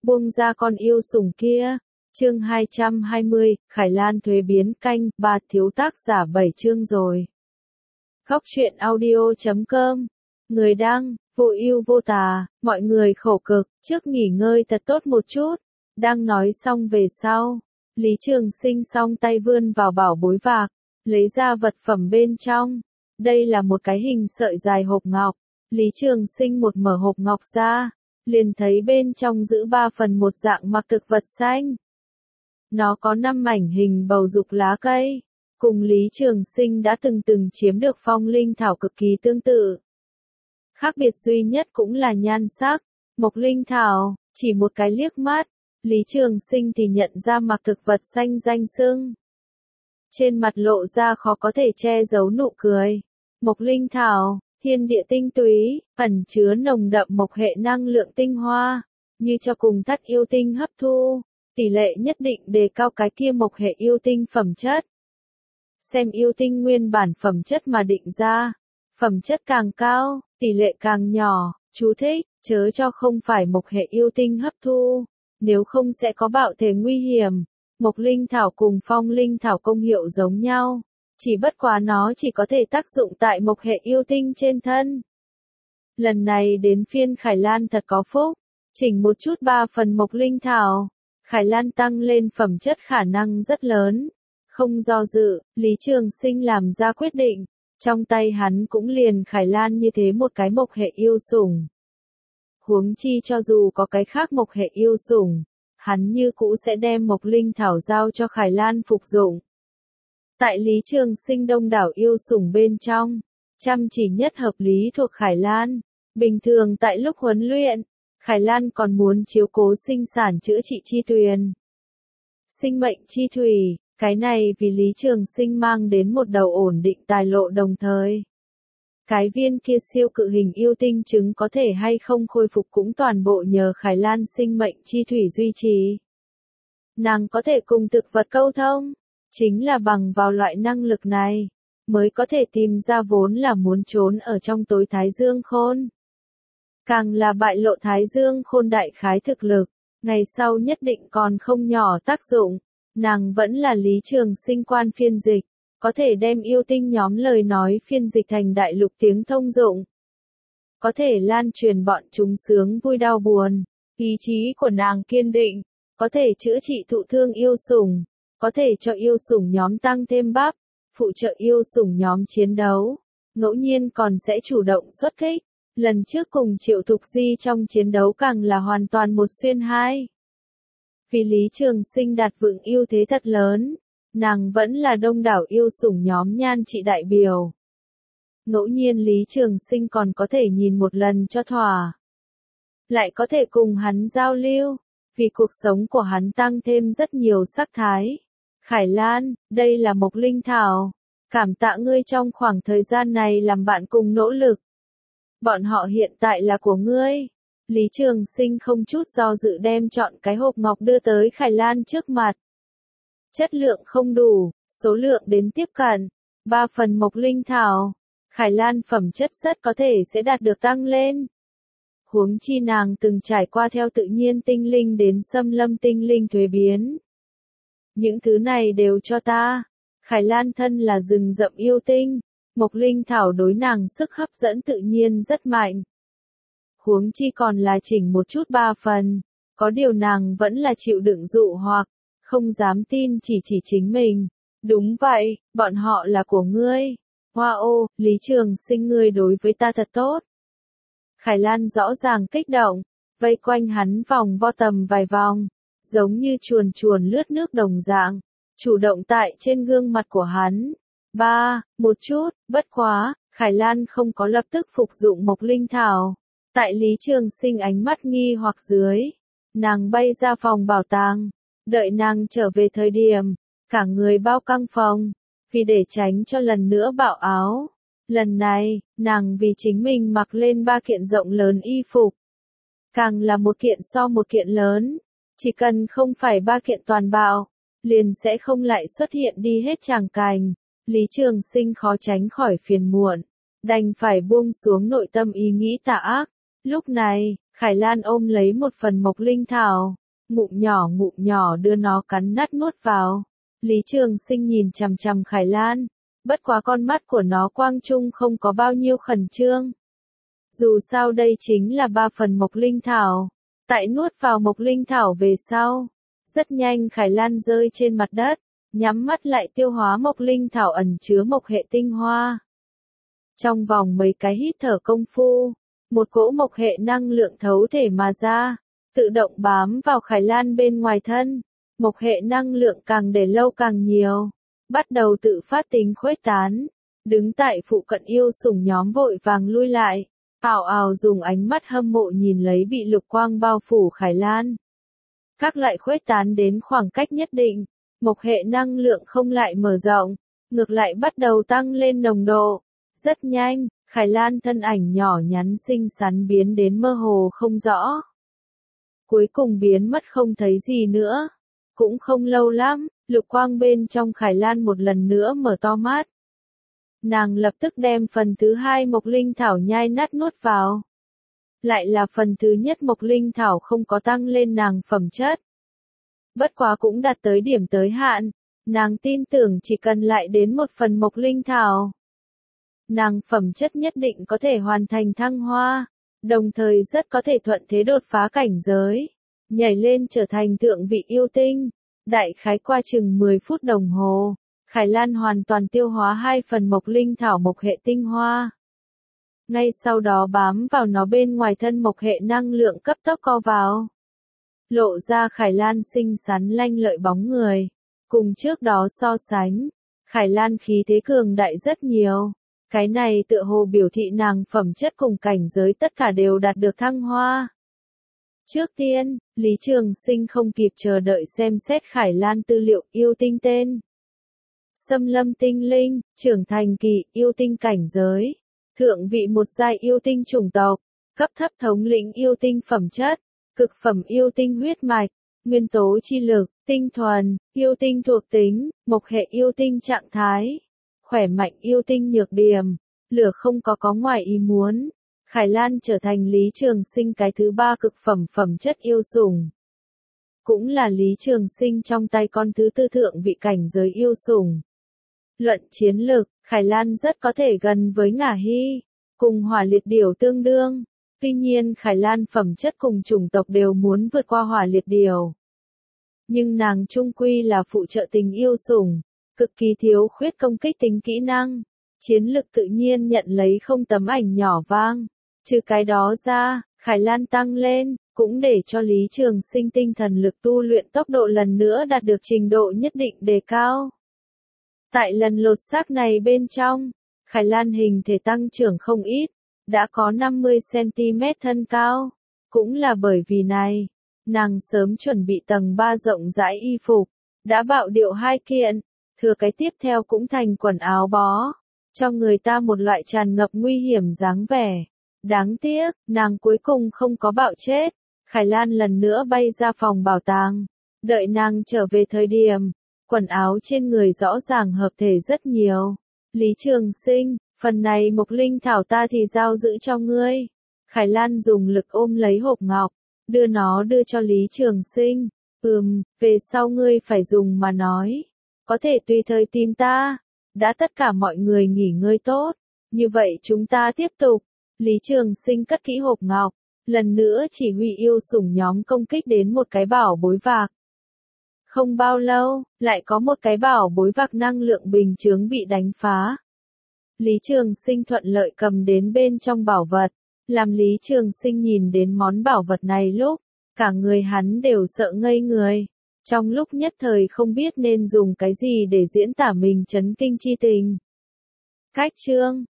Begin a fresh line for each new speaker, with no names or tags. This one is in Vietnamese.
buông ra con yêu sủng kia. Chương 220, Khải Lan thuế biến canh, 3 thiếu tác giả 7 chương rồi. Góc truyện audio.com. Người đăng, vô ưu vô tà, mọi người khổ cực, trước nghỉ ngơi thật tốt một chút. Đang nói xong về sau, Lý Trường Sinh song tay vươn vào bảo bối vạc, lấy ra vật phẩm bên trong. Đây là một cái hình sợi dài hộp ngọc. Lý Trường Sinh một mở hộp ngọc ra, liền thấy bên trong giữ 3 phần một dạng mặc thực vật xanh. Nó có 5 mảnh hình bầu dục lá cây, cùng Lý Trường Sinh đã từng chiếm được phong linh thảo cực kỳ tương tự. Khác biệt duy nhất cũng là nhan sắc, mộc linh thảo, chỉ một cái liếc mắt, Lý Trường Sinh thì nhận ra mặc thực vật xanh danh xưng. Trên mặt lộ ra khó có thể che giấu nụ cười. Mộc linh thảo, thiên địa tinh túy, ẩn chứa nồng đậm mộc hệ năng lượng tinh hoa, như cho cùng thất yêu tinh hấp thu, tỷ lệ nhất định đề cao cái kia mộc hệ yêu tinh phẩm chất. Xem yêu tinh nguyên bản phẩm chất mà định ra, phẩm chất càng cao, tỷ lệ càng nhỏ, chú thích, chớ cho không phải mộc hệ yêu tinh hấp thu, nếu không sẽ có bạo thể nguy hiểm. Mộc linh thảo cùng phong linh thảo công hiệu giống nhau, chỉ bất quá nó chỉ có thể tác dụng tại mộc hệ yêu tinh trên thân. Lần này đến phiên Khải Lan thật có phúc, chỉnh một chút 3 phần mộc linh thảo, Khải Lan tăng lên phẩm chất khả năng rất lớn. Không do dự, Lý Trường Sinh làm ra quyết định, trong tay hắn cũng liền Khải Lan như thế một cái mộc hệ yêu sủng. Huống chi cho dù có cái khác mộc hệ yêu sủng, hắn như cũ sẽ đem mộc linh thảo giao cho Khải Lan phục dụng. Tại Lý Trường Sinh đông đảo yêu sủng bên trong, chăm chỉ nhất hợp lý thuộc Khải Lan. Bình thường tại lúc huấn luyện, Khải Lan còn muốn chiếu cố sinh sản chữa trị chi tuyền. Sinh mệnh chi thủy, cái này vì Lý Trường Sinh mang đến một đầu ổn định tài lộ đồng thời. Cái viên kia siêu cự hình yêu tinh trứng có thể hay không khôi phục cũng toàn bộ nhờ Khải Lan sinh mệnh chi thủy duy trì. Nàng có thể cùng thực vật câu thông, chính là bằng vào loại năng lực này, mới có thể tìm ra vốn là muốn trốn ở trong tối Thái Dương Khôn. Càng là bại lộ Thái Dương Khôn đại khái thực lực, ngày sau nhất định còn không nhỏ tác dụng. Nàng vẫn là Lý Trường Sinh quan phiên dịch, có thể đem yêu tinh nhóm lời nói phiên dịch thành đại lục tiếng thông dụng. Có thể lan truyền bọn chúng sướng vui đau buồn, ý chí của nàng kiên định, có thể chữa trị thụ thương yêu sủng, có thể cho yêu sủng nhóm tăng thêm bắp, phụ trợ yêu sủng nhóm chiến đấu, ngẫu nhiên còn sẽ chủ động xuất kích. Lần trước cùng Triệu Thục Di trong chiến đấu càng là hoàn toàn một xuyên hai. Vì Lý Trường Sinh đạt vững ưu thế thật lớn, nàng vẫn là đông đảo yêu sủng nhóm nhan trị đại biểu. Ngẫu nhiên Lý Trường Sinh còn có thể nhìn một lần cho thỏa. Lại có thể cùng hắn giao lưu, vì cuộc sống của hắn tăng thêm rất nhiều sắc thái. Khải Lan, đây là mộc linh thảo. Cảm tạ ngươi trong khoảng thời gian này làm bạn cùng nỗ lực. Bọn họ hiện tại là của ngươi. Lý Trường Sinh không chút do dự đem chọn cái hộp ngọc đưa tới Khải Lan trước mặt. Chất lượng không đủ, số lượng đến tiếp cận. 3 phần mộc linh thảo, Khải Lan phẩm chất rất có thể sẽ đạt được tăng lên. Huống chi nàng từng trải qua theo tự nhiên tinh linh đến xâm lâm tinh linh thuế biến. Những thứ này đều cho ta. Khải Lan thân là rừng rậm yêu tinh, mộc linh thảo đối nàng sức hấp dẫn tự nhiên rất mạnh. Huống chi còn là chỉnh một chút 3 phần, có điều nàng vẫn là chịu đựng dụ hoặc, không dám tin chỉ chính mình. Đúng vậy, bọn họ là của ngươi. Wow, Lý Trường Sinh ngươi đối với ta thật tốt. Khải Lan rõ ràng kích động, vây quanh hắn vòng vo tầm vài vòng, giống như chuồn lướt nước đồng dạng, chủ động tại trên gương mặt của hắn. Một chút, bất quá, Khải Lan không có lập tức phục dụng mộc linh thảo. Tại Lý Trường Sinh ánh mắt nghi hoặc dưới, nàng bay ra phòng bảo tàng, đợi nàng trở về thời điểm, cả người bao căng phòng, vì để tránh cho lần nữa bạo áo. Lần này, nàng vì chính mình mặc lên 3 kiện rộng lớn y phục. Càng là một kiện so một kiện lớn, chỉ cần không phải 3 kiện toàn bạo, liền sẽ không lại xuất hiện đi hết tràng cảnh. Lý Trường Sinh khó tránh khỏi phiền muộn, đành phải buông xuống nội tâm ý nghĩ tà ác. Lúc này, Khải Lan ôm lấy một phần mộc linh thảo, ngụm nhỏ đưa nó cắn nát nuốt vào. Lý Trường Sinh nhìn chằm chằm Khải Lan, bất quá con mắt của nó quang trung không có bao nhiêu khẩn trương. Dù sao đây chính là 3 phần mộc linh thảo, tại nuốt vào mộc linh thảo về sau, rất nhanh Khải Lan rơi trên mặt đất, nhắm mắt lại tiêu hóa mộc linh thảo ẩn chứa mộc hệ tinh hoa. Trong vòng mấy cái hít thở công phu, một cỗ mộc hệ năng lượng thấu thể mà ra, tự động bám vào Khải Lan bên ngoài thân. Mộc hệ năng lượng càng để lâu càng nhiều, bắt đầu tự phát tính khuếch tán. Đứng tại phụ cận yêu sủng nhóm vội vàng lui lại, ảo ảo dùng ánh mắt hâm mộ nhìn lấy bị lục quang bao phủ Khải Lan. Các lại khuếch tán đến khoảng cách nhất định, mộc hệ năng lượng không lại mở rộng, ngược lại bắt đầu tăng lên nồng độ. Rất nhanh, Khải Lan thân ảnh nhỏ nhắn xinh xắn biến đến mơ hồ không rõ. Cuối cùng biến mất không thấy gì nữa. Cũng không lâu lắm, lục quang bên trong Khải Lan một lần nữa mở to mắt. Nàng lập tức đem phần thứ 2 mộc linh thảo nhai nát nuốt vào. Lại là phần thứ nhất mộc linh thảo không có tăng lên nàng phẩm chất. Bất quá cũng đạt tới điểm tới hạn, nàng tin tưởng chỉ cần lại đến một phần mộc linh thảo, nàng phẩm chất nhất định có thể hoàn thành thăng hoa, đồng thời rất có thể thuận thế đột phá cảnh giới, nhảy lên trở thành thượng vị yêu tinh. Đại khái qua chừng 10 phút đồng hồ, Khải Lan hoàn toàn tiêu hóa 2 phần mộc linh thảo mộc hệ tinh hoa. Ngay sau đó bám vào nó bên ngoài thân mộc hệ năng lượng cấp tốc co vào. Lộ ra Khải Lan xinh xắn lanh lợi bóng người. Cùng trước đó so sánh, Khải Lan khí thế cường đại rất nhiều. Cái này tựa hồ biểu thị nàng phẩm chất cùng cảnh giới tất cả đều đạt được thăng hoa. Trước tiên, Lý Trường Sinh không kịp chờ đợi xem xét Khải Lan tư liệu yêu tinh tên. Xâm lâm tinh linh, trưởng thành kỳ, yêu tinh cảnh giới. Thượng vị một giai yêu tinh chủng tộc, cấp thấp thống lĩnh yêu tinh phẩm chất, cực phẩm yêu tinh huyết mạch, nguyên tố chi lực, tinh thuần, yêu tinh thuộc tính, mộc hệ yêu tinh trạng thái, khỏe mạnh yêu tinh nhược điểm, lửa không có ngoài ý muốn. Khải Lan trở thành Lý Trường Sinh cái thứ 3 cực phẩm phẩm chất yêu sủng. Cũng là Lý Trường Sinh trong tay con thứ 4 thượng vị cảnh giới yêu sủng. Luận chiến lực, Khải Lan rất có thể gần với Ngả Hy, cùng Hỏa Liệt Điểu tương đương. Tuy nhiên Khải Lan phẩm chất cùng chủng tộc đều muốn vượt qua Hỏa Liệt Điểu. Nhưng nàng chung quy là phụ trợ tình yêu sủng, cực kỳ thiếu khuyết công kích tính kỹ năng. Chiến lực tự nhiên nhận lấy không tấm ảnh nhỏ vang. Trừ cái đó ra, Khải Lan tăng lên, cũng để cho Lý Trường Sinh tinh thần lực tu luyện tốc độ lần nữa đạt được trình độ nhất định đề cao. Tại lần lột xác này bên trong, Khải Lan hình thể tăng trưởng không ít, đã có 50cm thân cao. Cũng là bởi vì này, nàng sớm chuẩn bị tầng 3 rộng rãi y phục, đã bạo điệu 2 kiện, thừa cái tiếp theo cũng thành quần áo bó, cho người ta một loại tràn ngập nguy hiểm dáng vẻ. Đáng tiếc, nàng cuối cùng không có bạo chết. Khải Lan lần nữa bay ra phòng bảo tàng. Đợi nàng trở về thời điểm, quần áo trên người rõ ràng hợp thể rất nhiều. Lý Trường Sinh, phần này mộc linh thảo ta thì giao giữ cho ngươi. Khải Lan dùng lực ôm lấy hộp ngọc, đưa cho Lý Trường Sinh. Về sau ngươi phải dùng mà nói. Có thể tùy thời tìm ta. Đã tất cả mọi người nghỉ ngơi tốt. Như vậy chúng ta tiếp tục. Lý Trường Sinh cất kỹ hộp ngọc, lần nữa chỉ huy yêu sủng nhóm công kích đến một cái bảo bối vạc. Không bao lâu, lại có một cái bảo bối vạc năng lượng bình chướng bị đánh phá. Lý Trường Sinh thuận lợi cầm đến bên trong bảo vật, làm Lý Trường Sinh nhìn đến món bảo vật này lúc, cả người hắn đều sợ ngây người. Trong lúc nhất thời không biết nên dùng cái gì để diễn tả mình chấn kinh chi tình. Cách chương